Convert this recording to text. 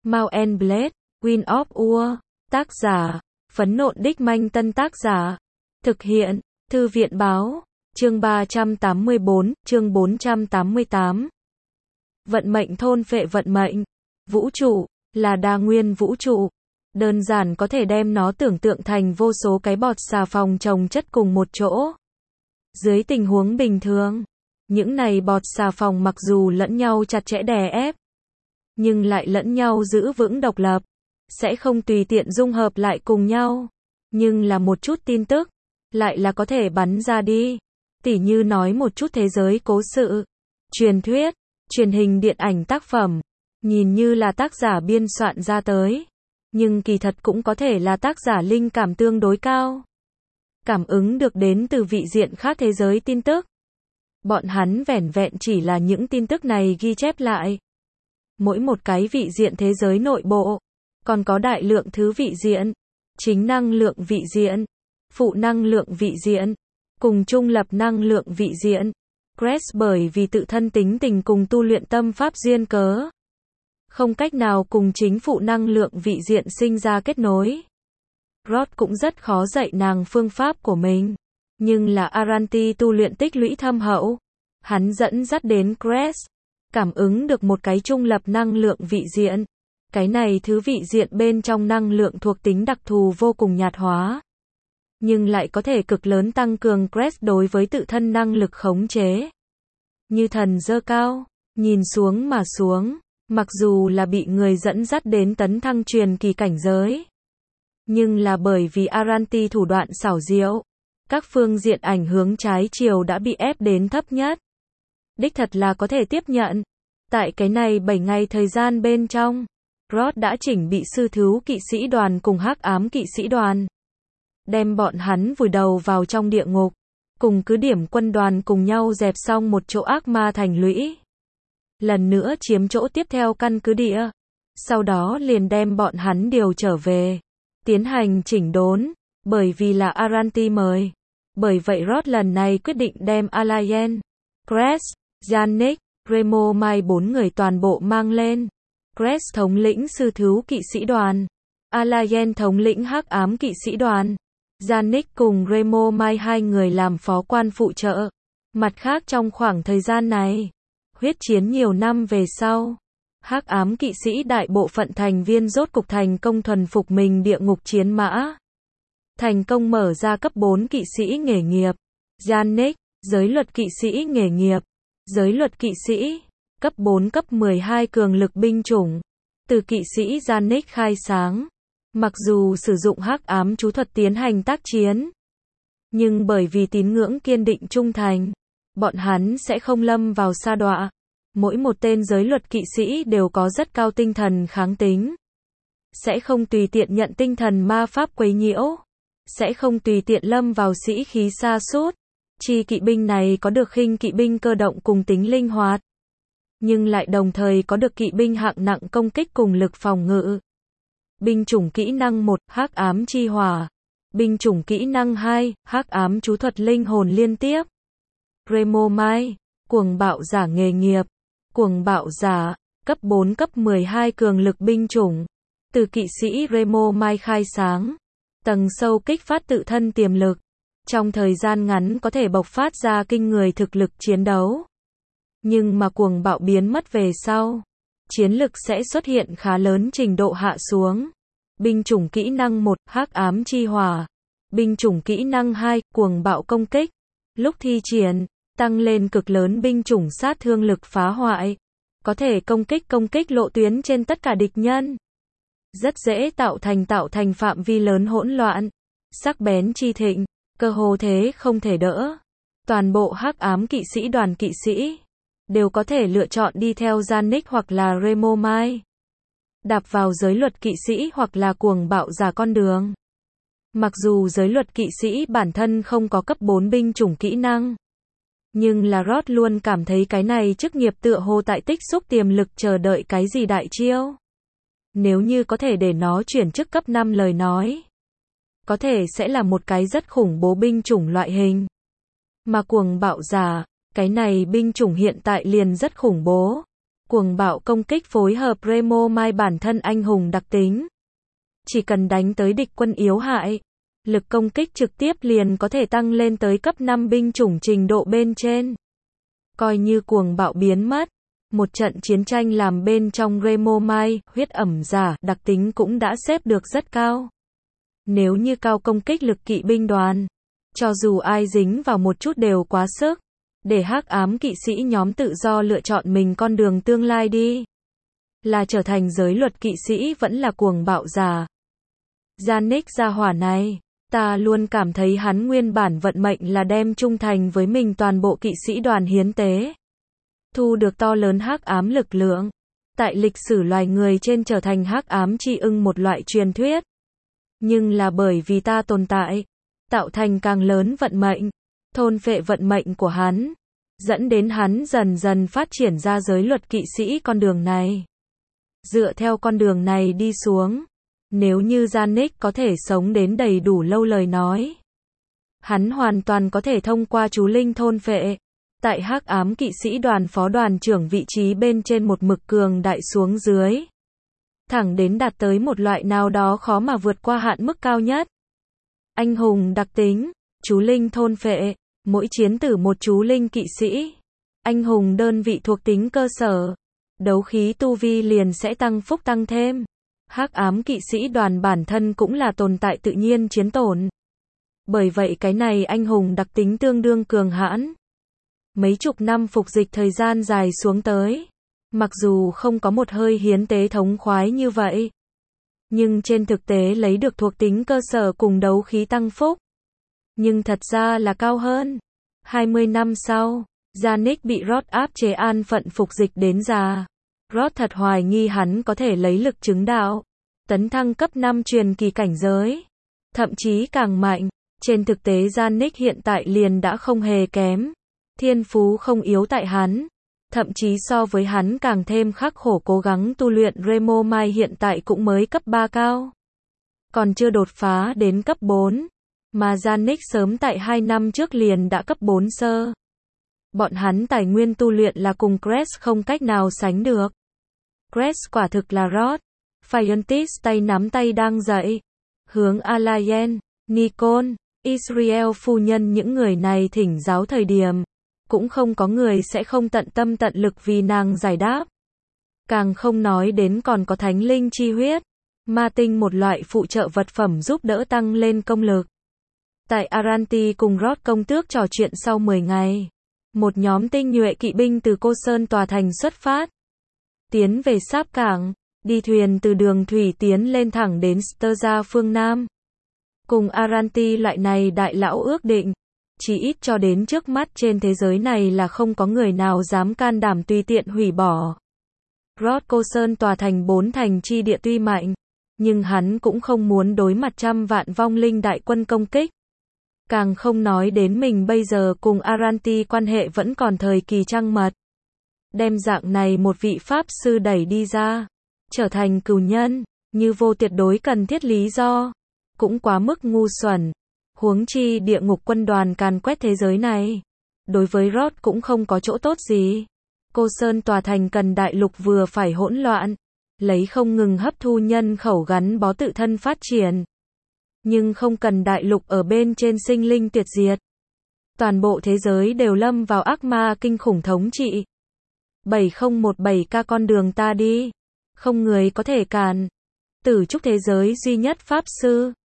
Mount and Blade, Wind of War. Tác giả, Phấn Nộn Đích Manh. Tân tác giả, thực hiện, Thư viện Báo. Chương 384, chương 488. Vận mệnh thôn phệ vận mệnh. Vũ trụ, là đa nguyên vũ trụ. Đơn giản có thể đem nó tưởng tượng thành vô số cái bọt xà phòng chồng chất cùng một chỗ. Dưới tình huống bình thường, những này bọt xà phòng mặc dù lẫn nhau chặt chẽ đè ép, nhưng lại lẫn nhau giữ vững độc lập, sẽ không tùy tiện dung hợp lại cùng nhau. Nhưng là một chút tin tức, lại là có thể bắn ra đi. Tỉ như nói một chút thế giới cố sự, truyền thuyết, truyền hình điện ảnh tác phẩm, nhìn như là tác giả biên soạn ra tới, nhưng kỳ thật cũng có thể là tác giả linh cảm tương đối cao, cảm ứng được đến từ vị diện khác thế giới tin tức. Bọn hắn vẻn vẹn chỉ là những tin tức này ghi chép lại. Mỗi một cái vị diện thế giới nội bộ, còn có đại lượng thứ vị diện, chính năng lượng vị diện, phụ năng lượng vị diện, cùng trung lập năng lượng vị diện. Crash bởi vì tự thân tính tình cùng tu luyện tâm pháp duyên cớ, không cách nào cùng chính phụ năng lượng vị diện sinh ra kết nối. Rod cũng rất khó dạy nàng phương pháp của mình, nhưng là Aranti tu luyện tích lũy thâm hậu. Hắn dẫn dắt đến Crash, cảm ứng được một cái trung lập năng lượng vị diện. Cái này thứ vị diện bên trong năng lượng thuộc tính đặc thù vô cùng nhạt hóa, nhưng lại có thể cực lớn tăng cường Crash đối với tự thân năng lực khống chế. Như thần dơ cao, nhìn xuống mà xuống, mặc dù là bị người dẫn dắt đến tấn thăng truyền kỳ cảnh giới, nhưng là bởi vì Aranti thủ đoạn xảo diệu, các phương diện ảnh hướng trái chiều đã bị ép đến thấp nhất. Đích thật là có thể tiếp nhận. Tại cái này 7 ngày thời gian bên trong, Rod đã chỉnh bị sư thú kỵ sĩ đoàn cùng hắc ám kỵ sĩ đoàn, đem bọn hắn vùi đầu vào trong địa ngục, cùng cứ điểm quân đoàn cùng nhau dẹp xong một chỗ ác ma thành lũy. Lần nữa chiếm chỗ tiếp theo căn cứ địa, sau đó liền đem bọn hắn điều trở về, tiến hành chỉnh đốn, bởi vì là Aranti mời. Bởi vậy Rod lần này quyết định đem Alayen, Crash, Yannick, Remo Mai 4 người toàn bộ mang lên. Crash thống lĩnh sư thú kỵ sĩ đoàn, Alayen thống lĩnh hắc ám kỵ sĩ đoàn, Yannick cùng Remo Mai 2 người làm phó quan phụ trợ. Mặt khác trong khoảng thời gian này, huyết chiến nhiều năm về sau, hắc ám kỵ sĩ đại bộ phận thành viên rốt cục thành công thuần phục mình địa ngục chiến mã, thành công mở ra cấp 4 kỵ sĩ nghề nghiệp. Yannick, giới luật kỵ sĩ nghề nghiệp, giới luật kỵ sĩ, cấp 4 cấp 12 cường lực binh chủng, từ kỵ sĩ Yannick khai sáng. Mặc dù sử dụng hắc ám chú thuật tiến hành tác chiến, nhưng bởi vì tín ngưỡng kiên định trung thành, bọn hắn sẽ không lâm vào sa đọa. Mỗi một tên giới luật kỵ sĩ đều có rất cao tinh thần kháng tính, sẽ không tùy tiện nhận tinh thần ma pháp quấy nhiễu, sẽ không tùy tiện lâm vào sĩ khí sa sút. Chi kỵ binh này có được khinh kỵ binh cơ động cùng tính linh hoạt, nhưng lại đồng thời có được kỵ binh hạng nặng công kích cùng lực phòng ngự. Binh chủng kỹ năng 1, hắc ám chi hỏa. Binh chủng kỹ năng 2, hắc ám chú thuật linh hồn liên tiếp. Remo Mai, cuồng bạo giả nghề nghiệp. Cuồng bạo giả, cấp 4 cấp 12 cường lực binh chủng, từ kỵ sĩ Remo Mai khai sáng, tầng sâu kích phát tự thân tiềm lực, trong thời gian ngắn có thể bộc phát ra kinh người thực lực chiến đấu. Nhưng mà cuồng bạo biến mất về sau, chiến lực sẽ xuất hiện khá lớn trình độ hạ xuống. Binh chủng kỹ năng 1, hắc ám chi hỏa. Binh chủng kỹ năng 2, cuồng bạo công kích. Lúc thi triển, tăng lên cực lớn binh chủng sát thương lực phá hoại, có thể công kích lộ tuyến trên tất cả địch nhân, rất dễ tạo thành phạm vi lớn hỗn loạn, sắc bén chi thịnh, cơ hồ thế không thể đỡ. Toàn bộ hắc ám kỵ sĩ đoàn kỵ sĩ đều có thể lựa chọn đi theo Yannick hoặc là Remo Mai, đạp vào giới luật kỵ sĩ hoặc là cuồng bạo giả con đường. Mặc dù giới luật kỵ sĩ bản thân không có cấp 4 binh chủng kỹ năng, nhưng là Rod luôn cảm thấy cái này chức nghiệp tựa hồ tại tích xúc tiềm lực chờ đợi cái gì đại chiêu. Nếu như có thể để nó chuyển chức cấp 5 lời nói, có thể sẽ là một cái rất khủng bố binh chủng loại hình. Mà cuồng bạo giả, cái này binh chủng hiện tại liền rất khủng bố. Cuồng bạo công kích phối hợp Remo Mai bản thân anh hùng đặc tính. Chỉ cần đánh tới địch quân yếu hại, lực công kích trực tiếp liền có thể tăng lên tới cấp 5 binh chủng trình độ bên trên. Coi như cuồng bạo biến mất, một trận chiến tranh làm bên trong Remo Mai, huyết ẩm giả, đặc tính cũng đã xếp được rất cao. Nếu như cao công kích lực kỵ binh đoàn, cho dù ai dính vào một chút đều quá sức, để hắc ám kỵ sĩ nhóm tự do lựa chọn mình con đường tương lai đi. Là trở thành giới luật kỵ sĩ vẫn là cuồng bạo giả. Janik gia hỏa này, ta luôn cảm thấy hắn nguyên bản vận mệnh là đem trung thành với mình toàn bộ kỵ sĩ đoàn hiến tế. Thu được to lớn hắc ám lực lượng. Tại lịch sử loài người trên trở thành hắc ám chi ưng một loại truyền thuyết. Nhưng là bởi vì ta tồn tại, tạo thành càng lớn vận mệnh, thôn phệ vận mệnh của hắn, dẫn đến hắn dần dần phát triển ra giới luật kỵ sĩ con đường này. Dựa theo con đường này đi xuống, nếu như Janik có thể sống đến đầy đủ lâu lời nói, hắn hoàn toàn có thể thông qua chú linh thôn phệ, tại hắc ám kỵ sĩ đoàn phó đoàn trưởng vị trí bên trên một mực cường đại xuống dưới, thẳng đến đạt tới một loại nào đó khó mà vượt qua hạn mức cao nhất. Anh hùng đặc tính, chú linh thôn phệ, mỗi chiến tử một chú linh kỵ sĩ. Anh hùng đơn vị thuộc tính cơ sở, đấu khí tu vi liền sẽ tăng phúc tăng thêm. Hắc ám kỵ sĩ đoàn bản thân cũng là tồn tại tự nhiên chiến tổn. Bởi vậy cái này anh hùng đặc tính tương đương cường hãn. Mấy chục năm phục dịch thời gian dài xuống tới, mặc dù không có một hơi hiến tế thống khoái như vậy, nhưng trên thực tế lấy được thuộc tính cơ sở cùng đấu khí tăng phúc. Nhưng thật ra là cao hơn. 20 năm sau, Janik bị Rod áp chế an phận phục dịch đến già. Rod thật hoài nghi hắn có thể lấy lực chứng đạo, tấn thăng cấp 5 truyền kỳ cảnh giới, thậm chí càng mạnh. Trên thực tế Janik hiện tại liền đã không hề kém, thiên phú không yếu tại hắn, thậm chí so với hắn càng thêm khắc khổ cố gắng tu luyện. Remo Mai hiện tại cũng mới cấp 3 cao, còn chưa đột phá đến cấp 4, mà Janik sớm tại 2 năm trước liền đã cấp 4 sơ. Bọn hắn tài nguyên tu luyện là cùng Crest không cách nào sánh được. Crest quả thực là Rod. Phiontis tay nắm tay đang dậy, hướng Alayen, Nikon, Israel phu nhân những người này thỉnh giáo thời điểm, cũng không có người sẽ không tận tâm tận lực vì nàng giải đáp. Càng không nói đến còn có thánh linh chi huyết, ma tinh một loại phụ trợ vật phẩm giúp đỡ tăng lên công lực. Tại Aranti cùng Rod công tước trò chuyện sau 10 ngày, một nhóm tinh nhuệ kỵ binh từ Cô Sơn tòa thành xuất phát, tiến về Sáp Cảng, đi thuyền từ đường thủy tiến lên thẳng đến Sturza phương Nam. Cùng Aranti loại này đại lão ước định, chỉ ít cho đến trước mắt trên thế giới này là không có người nào dám can đảm tùy tiện hủy bỏ. Rod Cô Sơn tòa thành 4 thành chi địa tuy mạnh, nhưng hắn cũng không muốn đối mặt trăm vạn vong linh đại quân công kích. Càng không nói đến mình bây giờ cùng Aranti quan hệ vẫn còn thời kỳ trăng mật. Đem dạng này một vị pháp sư đẩy đi ra, trở thành cừu nhân, như vô tuyệt đối cần thiết lý do, cũng quá mức ngu xuẩn. Huống chi địa ngục quân đoàn càn quét thế giới này, đối với Rod cũng không có chỗ tốt gì. Cô Sơn tòa thành cần đại lục vừa phải hỗn loạn, lấy không ngừng hấp thu nhân khẩu gắn bó tự thân phát triển. Nhưng không cần đại lục ở bên trên sinh linh tuyệt diệt. Toàn bộ thế giới đều lâm vào ác ma kinh khủng thống trị. 7017K con đường ta đi, không người có thể cản. Tử trúc thế giới duy nhất pháp sư,